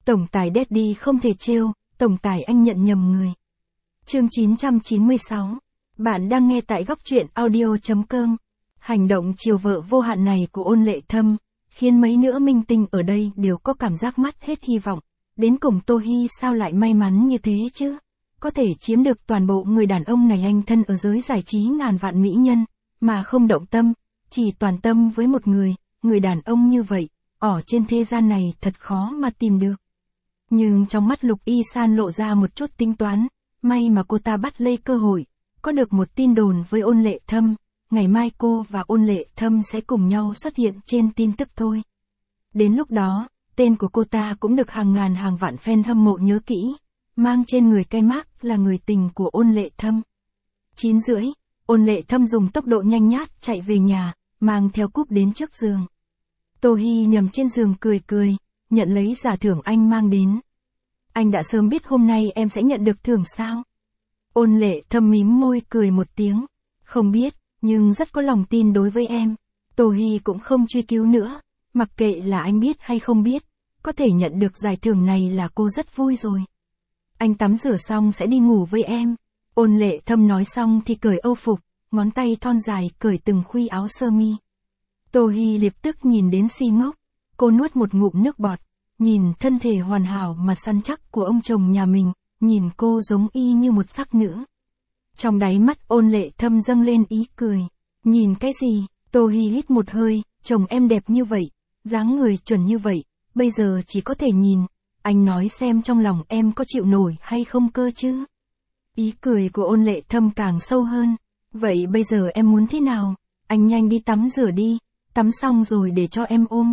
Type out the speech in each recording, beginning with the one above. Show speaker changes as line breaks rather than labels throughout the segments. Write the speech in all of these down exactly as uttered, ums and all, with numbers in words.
Tổng tài Daddy không thể trêu, tổng tài anh nhận nhầm người. Chương chín trăm chín mươi sáu. Bạn đang nghe tại góc truyện audio chấm com. Hành động chiều vợ vô hạn này của Ôn Lệ Thâm, khiến mấy nữa minh tinh ở đây đều có cảm giác mất hết hy vọng. Đến cùng Tô Hy sao lại may mắn như thế chứ? Có thể chiếm được toàn bộ người đàn ông này anh thân ở giới giải trí ngàn vạn mỹ nhân, mà không động tâm, chỉ toàn tâm với một người, người đàn ông như vậy, ở trên thế gian này thật khó mà tìm được. Nhưng trong mắt Lục Y San lộ ra một chút tính toán, may mà cô ta bắt lấy cơ hội, có được một tin đồn với Ôn Lệ Thâm, ngày mai cô và Ôn Lệ Thâm sẽ cùng nhau xuất hiện trên tin tức thôi. Đến lúc đó, tên của cô ta cũng được hàng ngàn hàng vạn fan hâm mộ nhớ kỹ, mang trên người cái mác là người tình của Ôn Lệ Thâm. chín rưỡi, Ôn Lệ Thâm dùng tốc độ nhanh nhát chạy về nhà, mang theo cúp đến trước giường. Tô Hy nằm trên giường cười cười, nhận lấy giả thưởng anh mang đến. Anh đã sớm biết hôm nay em sẽ nhận được thưởng sao? Ôn Lệ Thâm mím môi cười một tiếng. Không biết, nhưng rất có lòng tin đối với em. Tô Hy cũng không truy cứu nữa, mặc kệ là anh biết hay không biết, có thể nhận được giải thưởng này là cô rất vui rồi. Anh tắm rửa xong sẽ đi ngủ với em. Ôn Lệ Thâm nói xong thì cởi âu phục, ngón tay thon dài cởi từng khuy áo sơ mi. Tô Hy lập tức nhìn đến si ngốc, cô nuốt một ngụm nước bọt, nhìn thân thể hoàn hảo mà săn chắc của ông chồng nhà mình, nhìn cô giống y như một sắc nữ. Trong đáy mắt Ôn Lệ Thâm dâng lên ý cười. Nhìn cái gì? Tô Hy hít một hơi, chồng em đẹp như vậy, dáng người chuẩn như vậy, bây giờ chỉ có thể nhìn, anh nói xem trong lòng em có chịu nổi hay không cơ chứ? Ý cười của Ôn Lệ Thâm càng sâu hơn. Vậy bây giờ em muốn thế nào? Anh nhanh đi tắm rửa đi, tắm xong rồi để cho em ôm.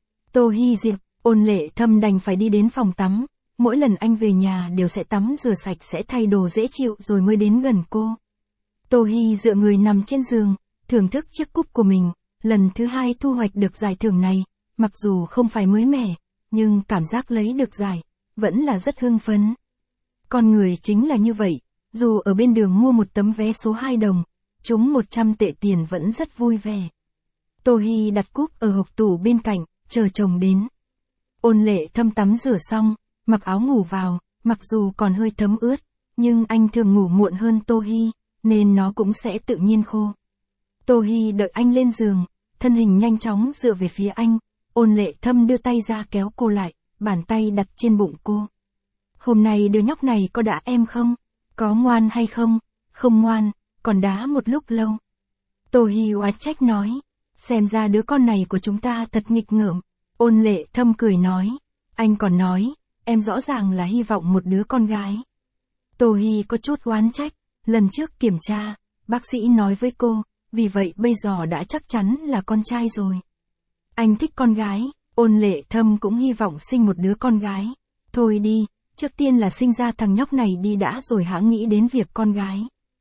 Tô Hy diệp, Ôn Lệ Thâm đành phải đi đến phòng tắm, mỗi lần anh về nhà đều sẽ tắm rửa sạch sẽ thay đồ dễ chịu rồi mới đến gần cô. Tô Hy dựa người nằm trên giường, thưởng thức chiếc cúp của mình, lần thứ hai thu hoạch được giải thưởng này, mặc dù không phải mới mẻ, nhưng cảm giác lấy được giải, vẫn là rất hưng phấn. Con người chính là như vậy, dù ở bên đường mua một tấm vé số hai đồng, trúng một trăm tệ tiền vẫn rất vui vẻ. Tô Hy đặt cúp ở hộc tủ bên cạnh, chờ chồng đến. Ôn Lệ Thâm tắm rửa xong, mặc áo ngủ vào, mặc dù còn hơi thấm ướt, nhưng anh thường ngủ muộn hơn Tô Hy, nên nó cũng sẽ tự nhiên khô. Tô Hy đợi anh lên giường, thân hình nhanh chóng dựa về phía anh, Ôn Lệ Thâm đưa tay ra kéo cô lại, bàn tay đặt trên bụng cô. Hôm nay đứa nhóc này có đá em không? Có ngoan hay không? Không ngoan, còn đá một lúc lâu. Tô Hy oán trách nói, xem ra đứa con này của chúng ta thật nghịch ngợm. Ôn Lệ Thâm cười nói, anh còn nói, em rõ ràng là hy vọng một đứa con gái. Tô Hy có chút oán trách, lần trước kiểm tra, bác sĩ nói với cô, vì vậy bây giờ đã chắc chắn là con trai rồi. Anh thích con gái, Ôn Lệ Thâm cũng hy vọng sinh một đứa con gái. Thôi đi, trước tiên là sinh ra thằng nhóc này đi đã rồi hãng nghĩ đến việc con gái.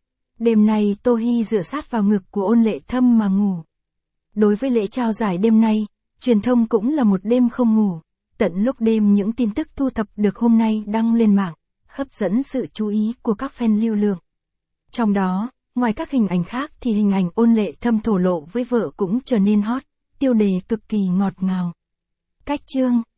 Đêm nay Tô Hy dựa sát vào ngực của Ôn Lệ Thâm mà ngủ. Đối với lễ trao giải đêm nay, truyền thông cũng là một đêm không ngủ. Tận lúc đêm những tin tức thu thập được hôm nay đăng lên mạng, hấp dẫn sự chú ý của các fan lưu lượng. Trong đó, ngoài các hình ảnh khác thì hình ảnh Ôn Lệ Thâm thổ lộ với vợ cũng trở nên hot, tiêu đề cực kỳ ngọt ngào. Cách chương